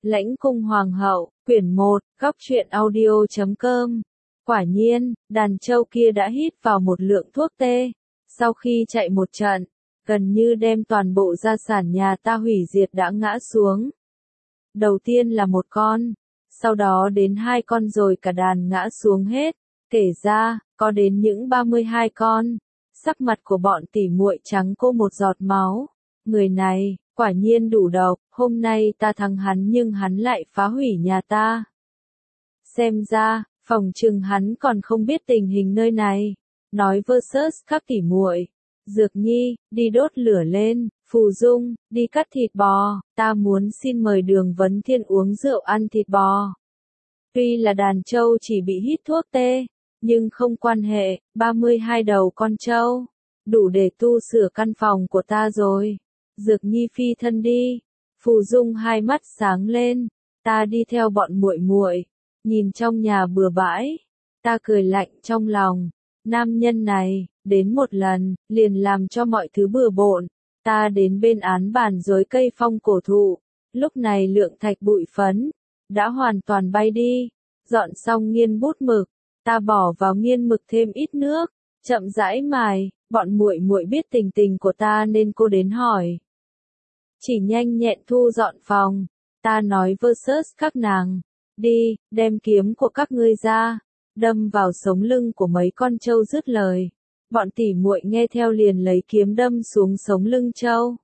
Lãnh cung hoàng hậu, quyển 1, góc truyện audio.com. Quả nhiên, đàn trâu kia đã hít vào một lượng thuốc tê. Sau khi chạy một trận, gần như đem toàn bộ gia sản nhà ta hủy diệt đã ngã xuống. Đầu tiên là một con, sau đó đến 2 con rồi cả đàn ngã xuống hết. Kể ra, có đến những 32 con. Sắc mặt của bọn tỉ muội trắng cô một giọt máu. Người này, quả nhiên đủ độc, hôm nay ta thắng hắn nhưng hắn lại phá hủy nhà ta. Xem ra, phòng trừng hắn còn không biết tình hình nơi này. Nói versus các tỉ muội. Dược Nhi, đi đốt lửa lên, Phù Dung, đi cắt thịt bò, ta muốn xin mời Đường Vấn Thiên uống rượu ăn thịt bò. Tuy là đàn trâu chỉ bị hít thuốc tê, nhưng không quan hệ, 32 đầu con trâu, đủ để tu sửa căn phòng của ta rồi. Dược Nhi phi thân đi. Phù Dung hai mắt sáng lên, ta đi theo bọn muội muội. Nhìn trong nhà bừa bãi, ta cười lạnh trong lòng, nam nhân này, đến một lần, liền làm cho mọi thứ bừa bộn. Ta đến bên án bàn dưới cây phong cổ thụ, lúc này lượng thạch bụi phấn, đã hoàn toàn bay đi. Dọn xong nghiên bút mực, ta bỏ vào nghiên mực thêm ít nước, chậm rãi mài, bọn muội muội biết tình tình của ta nên cô đến hỏi. Chỉ nhanh nhẹn thu dọn phòng, ta nói versus các nàng, đi, đem kiếm của các ngươi ra, đâm vào sống lưng của mấy con trâu. Dứt lời, bọn tỉ muội nghe theo liền lấy kiếm đâm xuống sống lưng trâu.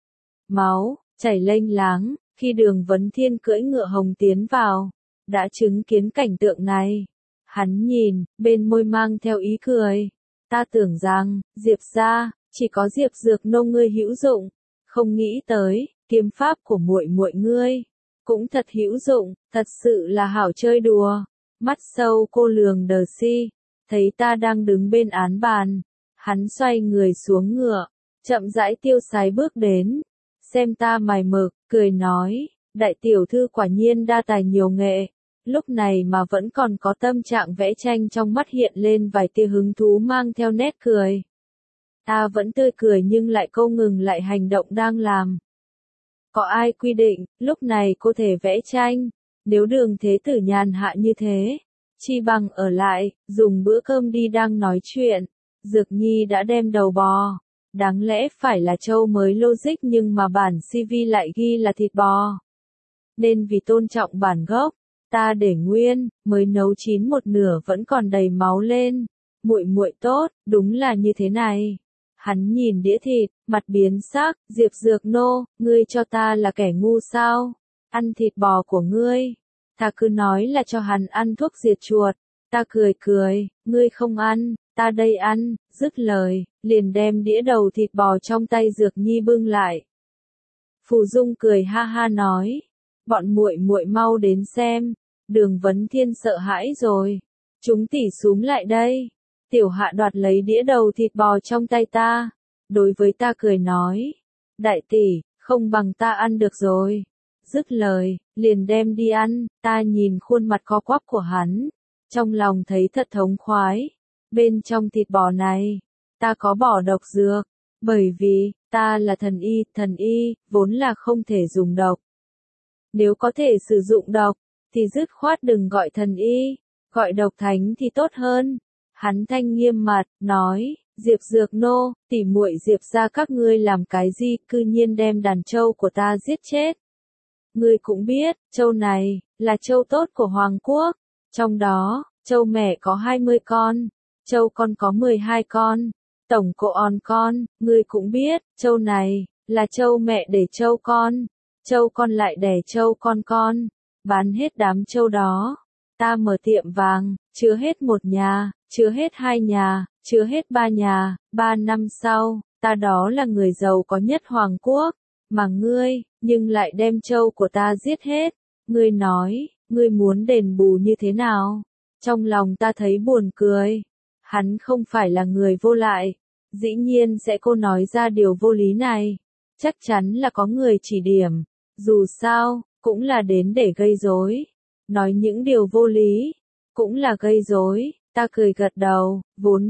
Máu chảy lênh láng. Khi Đường Vấn Thiên cưỡi ngựa hồng tiến vào, đã chứng kiến cảnh tượng này. Hắn nhìn, bên môi mang theo ý cười. Ta tưởng rằng, Diệp gia, chỉ có Diệp Dược Nô ngươi hữu dụng, không nghĩ tới, kiếm pháp của muội muội ngươi cũng thật hữu dụng, thật sự là hảo chơi đùa. Mắt sâu cô lường Đờ Si, thấy ta đang đứng bên án bàn, hắn xoay người xuống ngựa, chậm rãi tiêu sái bước đến, xem ta mày mực, cười nói, đại tiểu thư quả nhiên đa tài nhiều nghệ. Lúc này mà vẫn còn có tâm trạng vẽ tranh, trong mắt hiện lên vài tia hứng thú mang theo nét cười. Ta vẫn tươi cười nhưng lại câu ngừng lại hành động đang làm. Có ai quy định, lúc này cô thể vẽ tranh, nếu Đường thế tử nhàn hạ như thế, chi bằng ở lại, dùng bữa cơm đi. Đang nói chuyện, Dược Nhi đã đem đầu bò. Đáng lẽ phải là trâu mới logic nhưng mà bản CV lại ghi là thịt bò. Nên vì tôn trọng bản gốc, ta để nguyên, mới nấu chín một nửa vẫn còn đầy máu lên. Muội muội tốt, đúng là như thế này. Hắn nhìn đĩa thịt, mặt biến sắc, Diệp Dược Nô, ngươi cho ta là kẻ ngu sao? Ăn thịt bò của ngươi. Ta cứ nói là cho hắn ăn thuốc diệt chuột. Ta cười cười, ngươi không ăn, ta đây ăn. Dứt lời, liền đem đĩa đầu thịt bò trong tay Dược Nhi bưng lại. Phù Dung cười ha ha nói, bọn muội muội mau đến xem. Đường Vấn Thiên sợ hãi rồi. Chúng tỉ xúm lại đây. Tiểu Hạ đoạt lấy đĩa đầu thịt bò trong tay ta. Đối với ta cười nói, đại tỷ, không bằng ta ăn được rồi. Dứt lời, liền đem đi ăn. Ta nhìn khuôn mặt co quắp của hắn, trong lòng thấy thật thống khoái. Bên trong thịt bò này, ta có bỏ độc dược, bởi vì ta là thần y vốn là không thể dùng độc. Nếu có thể sử dụng độc, thì dứt khoát đừng gọi thần y, gọi độc thánh thì tốt hơn. Hắn thanh nghiêm mặt, nói, Diệp Dược Nô, tỉ muội Diệp gia các ngươi làm cái gì, cư nhiên đem đàn trâu của ta giết chết. Ngươi cũng biết, trâu này, là trâu tốt của Hoàng Quốc, trong đó, trâu mẹ có 20 con, trâu con có 12 con, tổng con, ngươi cũng biết, trâu này, là trâu mẹ để trâu con lại đẻ trâu con, bán hết đám trâu đó. Ta mở tiệm vàng, chứa hết một nhà, chứa hết 2 nhà, chứa hết 3 nhà, 3 năm sau, ta đó là người giàu có nhất Hoàng Quốc, mà ngươi, nhưng lại đem trâu của ta giết hết. Ngươi nói, ngươi muốn đền bù như thế nào? Trong lòng ta thấy buồn cười. Hắn không phải là người vô lại, dĩ nhiên sẽ cô nói ra điều vô lý này. Chắc chắn là có người chỉ điểm, dù sao, cũng là đến để gây rối. Nói những điều vô lý, cũng là gây rối. Ta cười gật đầu,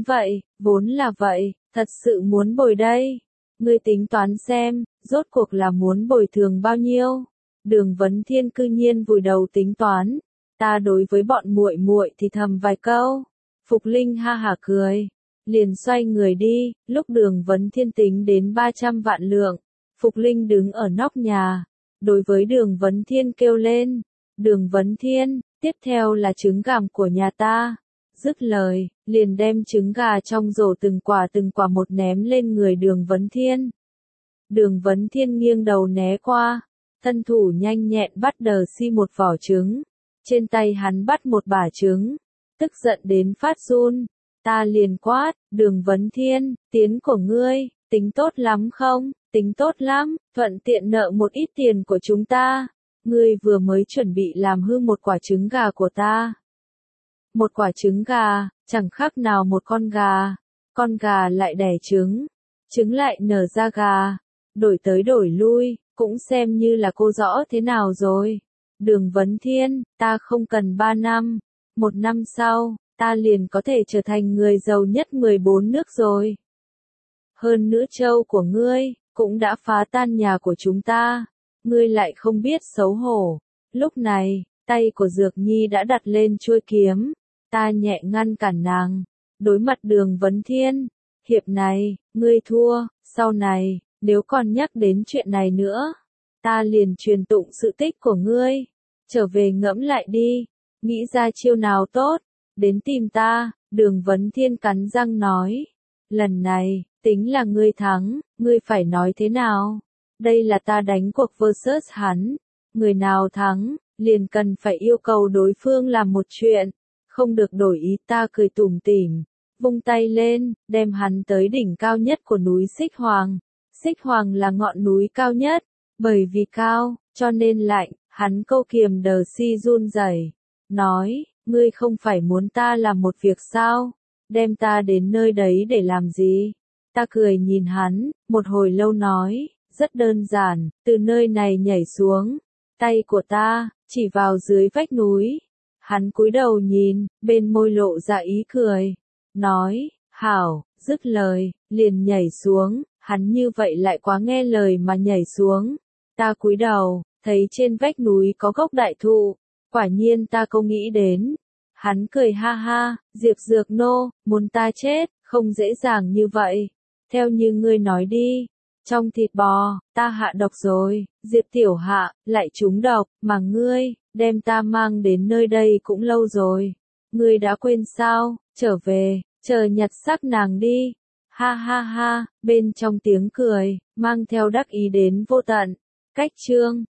vốn là vậy, thật sự muốn bồi đây. Ngươi tính toán xem, rốt cuộc là muốn bồi thường bao nhiêu? Đường Vấn Thiên cư nhiên vùi đầu tính toán, ta đối với bọn muội muội thì thầm vài câu. Phục Linh ha hả cười, liền xoay người đi, lúc Đường Vấn Thiên tính đến 300 vạn lượng, Phục Linh đứng ở nóc nhà, đối với Đường Vấn Thiên kêu lên, Đường Vấn Thiên, tiếp theo là trứng gàm của nhà ta. Dứt lời, liền đem trứng gà trong rổ từng quả một ném lên người Đường Vấn Thiên. Đường Vấn Thiên nghiêng đầu né qua, thân thủ nhanh nhẹn bắt đờ si một vỏ trứng, trên tay hắn bắt một bả trứng, tức giận đến phát run, ta liền quát, Đường Vấn Thiên, tiến của ngươi, tính tốt lắm không, tính tốt lắm, thuận tiện nợ một ít tiền của chúng ta, ngươi vừa mới chuẩn bị làm hư một quả trứng gà của ta. Một quả trứng gà, chẳng khác nào một con gà lại đẻ trứng, trứng lại nở ra gà, đổi tới đổi lui, cũng xem như là cô rõ thế nào rồi. Đường Vấn Thiên, ta không cần 3 năm, 1 năm sau, ta liền có thể trở thành người giàu nhất 14 nước rồi. Hơn nữa châu của ngươi, cũng đã phá tan nhà của chúng ta, ngươi lại không biết xấu hổ. Lúc này, tay của Dược Nhi đã đặt lên chuôi kiếm, ta nhẹ ngăn cản nàng, đối mặt Đường Vấn Thiên, hiệp này, ngươi thua, sau này, nếu còn nhắc đến chuyện này nữa, ta liền truyền tụng sự tích của ngươi, trở về ngẫm lại đi, nghĩ ra chiêu nào tốt, đến tìm ta. Đường Vấn Thiên cắn răng nói, lần này, tính là ngươi thắng, ngươi phải nói thế nào, đây là ta đánh cuộc versus hắn, người nào thắng, liền cần phải yêu cầu đối phương làm một chuyện, không được đổi ý. Ta cười tủm tỉm, vung tay lên, đem hắn tới đỉnh cao nhất của núi Xích Hoàng. Xích Hoàng là ngọn núi cao nhất, bởi vì cao, cho nên lạnh, hắn câu kiềm đờ si run rẩy, nói, ngươi không phải muốn ta làm một việc sao, đem ta đến nơi đấy để làm gì? Ta cười nhìn hắn, một hồi lâu nói, rất đơn giản, từ nơi này nhảy xuống, tay của ta, chỉ vào dưới vách núi. Hắn cúi đầu nhìn, bên môi lộ ra ý cười, nói, hảo, dứt lời, liền nhảy xuống, hắn như vậy lại quá nghe lời mà nhảy xuống. Ta cúi đầu, thấy trên vách núi có gốc đại thụ, quả nhiên ta không nghĩ đến. Hắn cười ha ha, Diệp Dược Nô, muốn ta chết, không dễ dàng như vậy. Theo như ngươi nói đi, trong thịt bò, ta hạ độc rồi, Diệp Tiểu Hạ, lại trúng độc, mà ngươi, đem ta mang đến nơi đây cũng lâu rồi. Ngươi đã quên sao, trở về, chờ nhặt xác nàng đi. Ha ha ha, bên trong tiếng cười, mang theo đắc ý đến vô tận. Cách chương